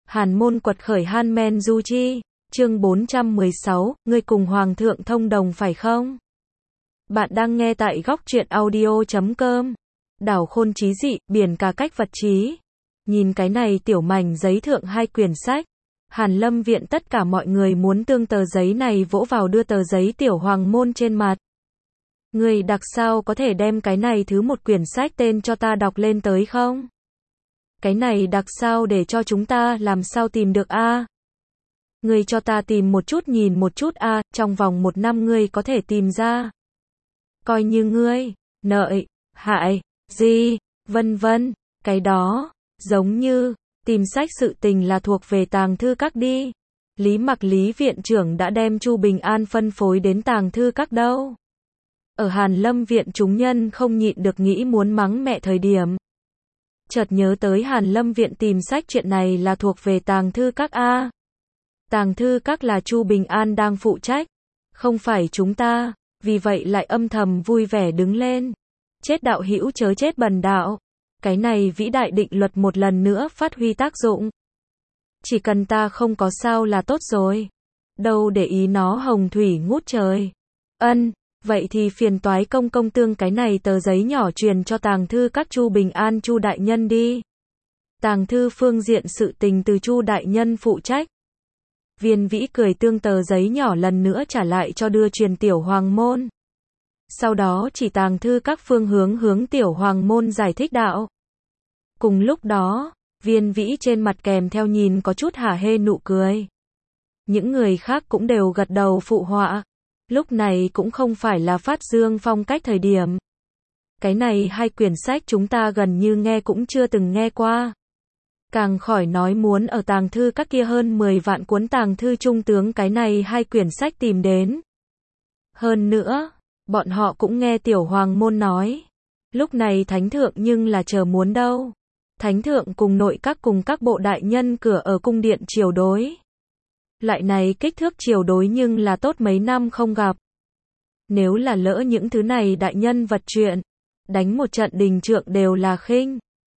Hàn Môn quật khởi Han Men Du Chi, chương 416, ngươi cùng Hoàng thượng thông đồng phải không? Bạn đang nghe tại góc truyện audio.com. Đảo khôn trí dị, biển cả cách vật trí. Nhìn cái này tiểu mảnh giấy thượng 2 quyển sách. Hàn Lâm viện tất cả mọi người muốn tương tờ giấy này vỗ vào đưa tờ giấy tiểu Hoàng Môn trên mặt. Ngươi đặc sao có thể đem cái này thứ một quyển sách tên cho ta đọc lên tới không? Cái này đặc sao để cho chúng ta làm sao tìm được a? Ngươi cho ta tìm một chút nhìn một chút a, trong vòng 1 năm ngươi có thể tìm ra. Coi như ngươi, nợi, hại, gì, vân vân, cái đó, giống như, tìm sách sự tình là thuộc về tàng thư các đi. Lý Mặc Lý viện trưởng đã đem Chu Bình An phân phối đến tàng thư các đâu. Ở Hàn Lâm viện chúng nhân không nhịn được nghĩ muốn mắng mẹ thời điểm. Chợt nhớ tới Hàn Lâm viện tìm sách chuyện này là thuộc về tàng thư các a. Tàng thư các là Chu Bình An đang phụ trách, không phải chúng ta, vì vậy lại âm thầm vui vẻ đứng lên. Chết đạo hữu chớ chết bần đạo. Cái này vĩ đại định luật một lần nữa phát huy tác dụng. Chỉ cần ta không có sao là tốt rồi. Đâu để ý nó hồng thủy ngút trời. Vậy thì phiền toái công tương cái này tờ giấy nhỏ truyền cho tàng thư các Chu Bình An Chu đại nhân đi. Tàng thư phương diện sự tình từ Chu đại nhân phụ trách. Viên Vĩ cười tương tờ giấy nhỏ lần nữa trả lại cho đưa truyền tiểu Hoàng Môn. Sau đó chỉ tàng thư các phương hướng tiểu Hoàng Môn giải thích đạo. Cùng lúc đó, Viên Vĩ trên mặt kèm theo nhìn có chút hả hê nụ cười. Những người khác cũng đều gật đầu phụ họa. Lúc này cũng không phải là phát dương phong cách thời điểm. Cái này 2 quyển sách chúng ta gần như nghe cũng chưa từng nghe qua. Càng khỏi nói muốn ở tàng thư các kia hơn 10 vạn cuốn tàng thư trung tướng cái này 2 quyển sách tìm đến. Hơn nữa, bọn họ cũng nghe tiểu Hoàng Môn nói. Lúc này Thánh Thượng nhưng là chờ muốn đâu. Thánh Thượng cùng nội các cùng các bộ đại nhân cửa ở cung điện triều đối. Loại này kích thước triều đối nhưng là tốt mấy năm không gặp. Nếu là lỡ những thứ này đại nhân vật chuyện, đánh một trận đình trượng đều là khinh.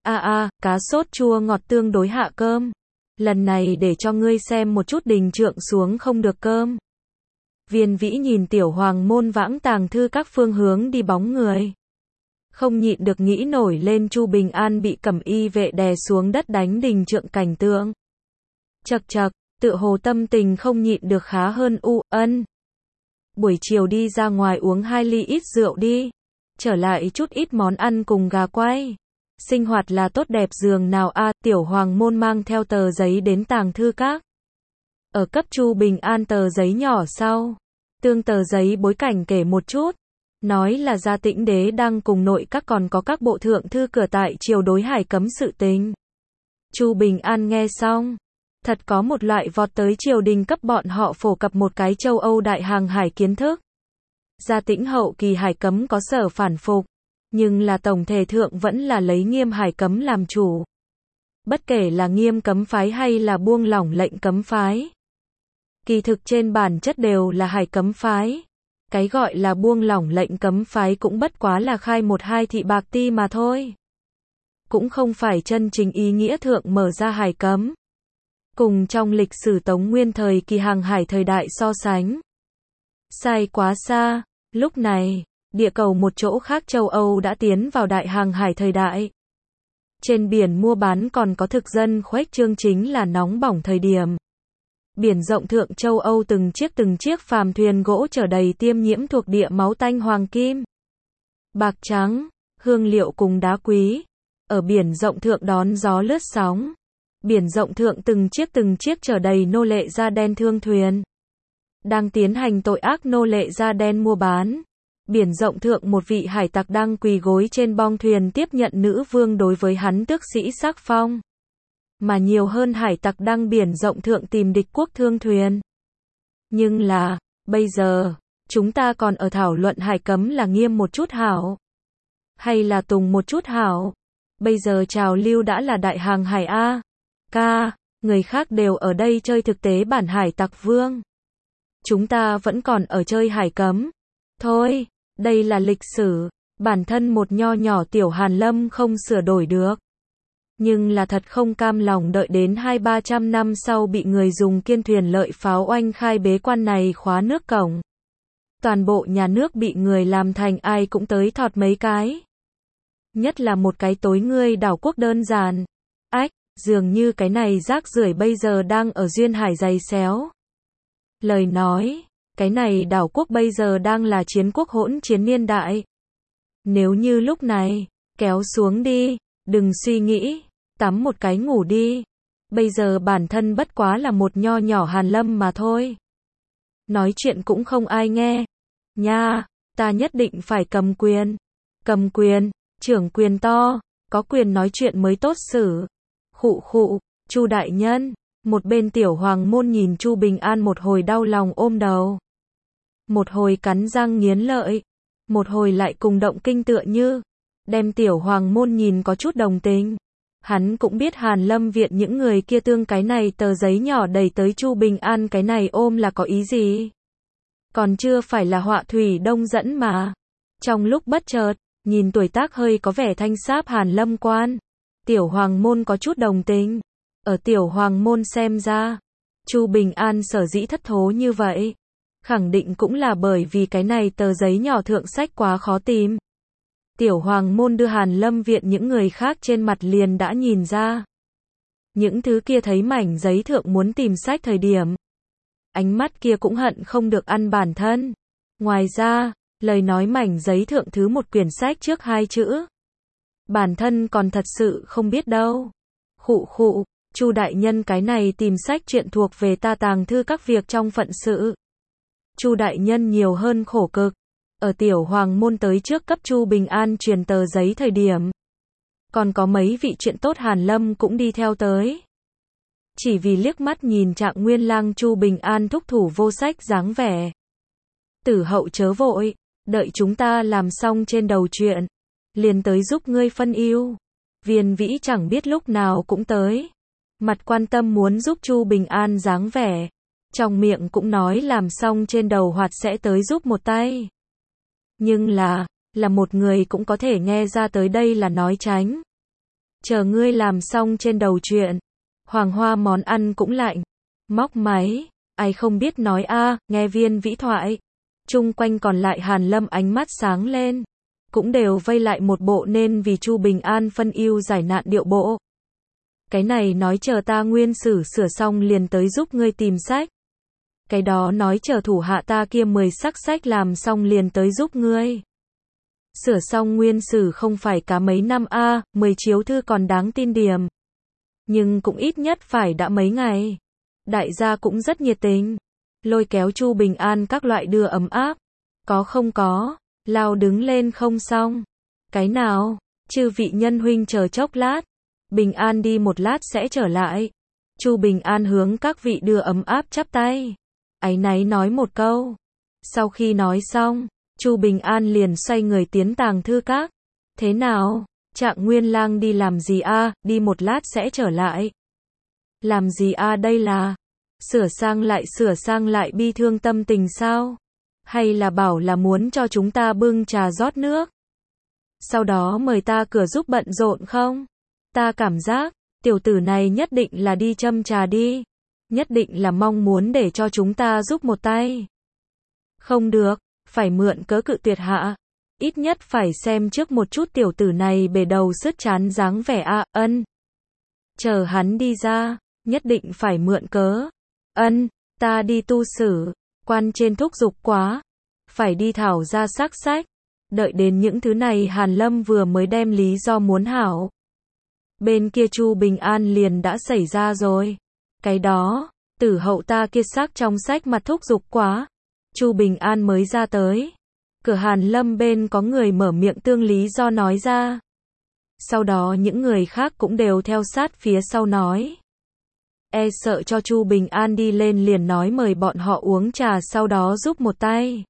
Cá sốt chua ngọt tương đối hạ cơm. Lần này để cho ngươi xem một chút đình trượng xuống không được cơm. Viên Vĩ nhìn tiểu Hoàng Môn vãng tàng thư các phương hướng đi bóng người. Không nhịn được nghĩ nổi lên Chu Bình An bị cẩm y vệ đè xuống đất đánh đình trượng cảnh tượng. Chậc, tựa hồ tâm tình không nhịn được khá hơn buổi chiều đi ra ngoài uống 2 ly ít rượu đi. Trở lại chút ít món ăn cùng gà quay. Sinh hoạt là tốt đẹp giường nào a. Tiểu Hoàng Môn mang theo tờ giấy đến tàng thư các. Ở cấp Chu Bình An tờ giấy nhỏ sau. Tương tờ giấy bối cảnh kể một chút. Nói là Gia Tĩnh Đế đang cùng nội các còn có các bộ thượng thư cửa tại triều đối hải cấm sự tình. Chu Bình An nghe xong. Thật có một loại vọt tới triều đình cấp bọn họ phổ cập một cái châu Âu đại hàng hải kiến thức. Gia Tĩnh hậu kỳ hải cấm có sở phản phục, nhưng là tổng thể thượng vẫn là lấy nghiêm hải cấm làm chủ. Bất kể là nghiêm cấm phái hay là buông lỏng lệnh cấm phái. Kỳ thực trên bản chất đều là hải cấm phái. Cái gọi là buông lỏng lệnh cấm phái cũng bất quá là khai 1-2 thị bạc ti mà thôi. Cũng không phải chân chính ý nghĩa thượng mở ra hải cấm. Cùng trong lịch sử Tống Nguyên thời kỳ hàng hải thời đại so sánh. Sai quá xa, lúc này, địa cầu một chỗ khác châu Âu đã tiến vào đại hàng hải thời đại. Trên biển mua bán còn có thực dân khuếch trương chính là nóng bỏng thời điểm. Biển rộng thượng châu Âu từng chiếc phàm thuyền gỗ chở đầy tiêm nhiễm thuộc địa máu tanh hoàng kim, bạc trắng, hương liệu cùng đá quý. Ở biển rộng thượng đón gió lướt sóng. Biển rộng thượng từng chiếc chở đầy nô lệ da đen thương thuyền. Đang tiến hành tội ác nô lệ da đen mua bán. Biển rộng thượng một vị hải tặc đang quỳ gối trên bong thuyền tiếp nhận nữ vương đối với hắn tước sĩ sắc phong. Mà nhiều hơn hải tặc đang biển rộng thượng tìm địch quốc thương thuyền. Nhưng là, bây giờ, chúng ta còn ở thảo luận hải cấm là nghiêm một chút hảo. Hay là tùng một chút hảo. Bây giờ trào lưu đã là đại hàng hải A. Người khác đều ở đây chơi thực tế bản hải tặc vương. Chúng ta vẫn còn ở chơi hải cấm. Thôi, đây là lịch sử, bản thân một nho nhỏ tiểu Hàn Lâm không sửa đổi được. Nhưng là thật không cam lòng đợi đến 200-300 năm sau bị người dùng kiên thuyền lợi pháo oanh khai bế quan này khóa nước cổng. Toàn bộ nhà nước bị người làm thành ai cũng tới thọt mấy cái. Nhất là một cái tối ngươi đảo quốc đơn giản. Ách, dường như cái này rác rưởi bây giờ đang ở duyên hải giày xéo. Lời nói, cái này đảo quốc bây giờ đang là chiến quốc hỗn chiến niên đại. Nếu như lúc này, kéo xuống đi, đừng suy nghĩ, tắm một cái ngủ đi. Bây giờ bản thân bất quá là một nho nhỏ Hàn Lâm mà thôi. Nói chuyện cũng không ai nghe. Nha, ta nhất định phải cầm quyền. Cầm quyền, trưởng quyền to, có quyền nói chuyện mới tốt xử. Khụ khụ, Chu đại nhân, một bên tiểu hoàng môn nhìn Chu Bình An một hồi đau lòng ôm đầu. Một hồi cắn răng nghiến lợi, một hồi lại cùng động kinh tựa như, đem tiểu hoàng môn nhìn có chút đồng tình. Hắn cũng biết Hàn Lâm viện những người kia tương cái này tờ giấy nhỏ đẩy tới Chu Bình An cái này ôm là có ý gì. Còn chưa phải là họa thủy đông dẫn mà. Trong lúc bất chợt, nhìn tuổi tác hơi có vẻ thanh sáp Hàn Lâm quan, tiểu hoàng môn có chút đồng tình. Ở tiểu hoàng môn xem ra, Chu Bình An sở dĩ thất thố như vậy, khẳng định cũng là bởi vì cái này tờ giấy nhỏ thượng sách quá khó tìm. Tiểu hoàng môn đưa Hàn Lâm viện những người khác trên mặt liền đã nhìn ra. Những thứ kia thấy mảnh giấy thượng muốn tìm sách thời điểm, ánh mắt kia cũng hận không được ăn bản thân. Ngoài ra, lời nói mảnh giấy thượng thứ một quyển sách trước 2 chữ. Bản thân còn thật sự không biết đâu. Khụ khụ, Chu đại nhân cái này tìm sách chuyện thuộc về ta tàng thư các việc trong phận sự. Chu đại nhân nhiều hơn khổ cực. Ở tiểu hoàng môn tới trước cấp Chu Bình An truyền tờ giấy thời điểm. Còn có mấy vị chuyện tốt Hàn Lâm cũng đi theo tới. Chỉ vì liếc mắt nhìn Trạng Nguyên Lang Chu Bình An thúc thủ vô sách dáng vẻ. Tử hậu chớ vội, đợi chúng ta làm xong trên đầu chuyện, liền tới giúp ngươi phân ưu. Viên Vĩ chẳng biết lúc nào cũng tới, mặt quan tâm muốn giúp Chu Bình An dáng vẻ, trong miệng cũng nói làm xong trên đầu hoạt sẽ tới giúp một tay. Nhưng là một người cũng có thể nghe ra tới đây là nói tránh. Chờ ngươi làm xong trên đầu chuyện, hoàng hoa món ăn cũng lạnh. Móc máy, ai không biết nói a, nghe Viên Vĩ thoại. Chung quanh còn lại Hàn Lâm ánh mắt sáng lên, cũng đều vây lại một bộ nên vì Chu Bình An phân ưu giải nạn điệu bộ. Cái này nói chờ ta nguyên sử sửa xong liền tới giúp ngươi tìm sách. Cái đó nói chờ thủ hạ ta kia 10 sắc sách làm xong liền tới giúp ngươi. Sửa xong nguyên sử không phải cả mấy năm a, 10 chiếu thư còn đáng tin điểm. Nhưng cũng ít nhất phải đã mấy ngày. Đại gia cũng rất nhiệt tình. Lôi kéo Chu Bình An các loại đưa ấm áp. Có không có, lao đứng lên không xong. Cái nào, chư vị nhân huynh chờ chốc lát. Bình An đi một lát sẽ trở lại. Chu Bình An hướng các vị đưa ấm áp chắp tay. Áy náy nói một câu. Sau khi nói xong, Chu Bình An liền xoay người tiến tàng thư các. Thế nào, Trạng Nguyên Lang đi làm gì a? Đi một lát sẽ trở lại. Làm gì a? Đây là sửa sang lại bi thương tâm tình sao? Hay là bảo là muốn cho chúng ta bưng trà rót nước? Sau đó mời ta cửa giúp bận rộn không? Ta cảm giác, tiểu tử này nhất định là đi châm trà đi. Nhất định là mong muốn để cho chúng ta giúp một tay. Không được, phải mượn cớ cự tuyệt hạ. Ít nhất phải xem trước một chút tiểu tử này bề đầu sứt chán dáng vẻ a, ân. Chờ hắn đi ra, nhất định phải mượn cớ. Ân, ta đi tu sử, quan trên thúc giục quá. Phải đi thảo ra xác sách. Đợi đến những thứ này Hàn Lâm vừa mới đem lý do muốn hảo. Bên kia Chu Bình An liền đã xảy ra rồi. Cái đó, tử hậu ta kia xác trong sách mặt thúc giục quá. Chu Bình An mới ra tới. Cửa Hàn Lâm bên có người mở miệng tương lý do nói ra. Sau đó những người khác cũng đều theo sát phía sau nói. E sợ cho Chu Bình An đi lên liền nói mời bọn họ uống trà sau đó giúp một tay.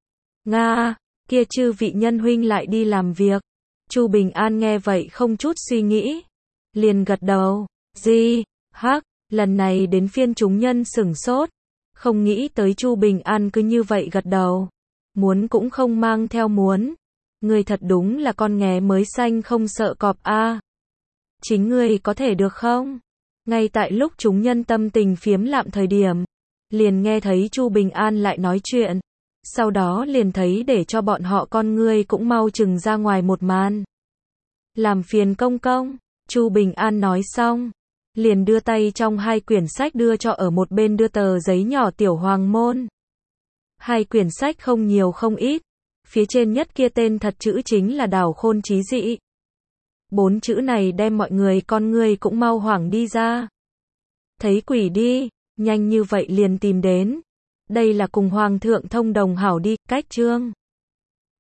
Nga, kia chư vị nhân huynh lại đi làm việc. Chu Bình An nghe vậy không chút suy nghĩ. Liền gật đầu. Gì, hắc, lần này đến phiên chúng nhân sửng sốt. Không nghĩ tới Chu Bình An cứ như vậy gật đầu. Muốn cũng không mang theo muốn. Người thật đúng là con nghé mới xanh không sợ cọp a. Chính ngươi có thể được không? Ngay tại lúc chúng nhân tâm tình phiếm lạm thời điểm, liền nghe thấy Chu Bình An lại nói chuyện. Sau đó liền thấy để cho bọn họ con ngươi cũng mau chừng ra ngoài một màn. Làm phiền công công, Chu Bình An nói xong, liền đưa tay trong hai quyển sách đưa cho ở một bên đưa tờ giấy nhỏ Tiểu Hoàng Môn. Hai quyển sách không nhiều không ít, phía trên nhất kia tên thật chữ chính là Đảo Khôn Chí Dị. 4 chữ này đem mọi người con ngươi cũng mau hoảng đi ra. Thấy quỷ đi, nhanh như vậy liền tìm đến. Đây là cùng Hoàng thượng thông đồng hảo đi, cách chương.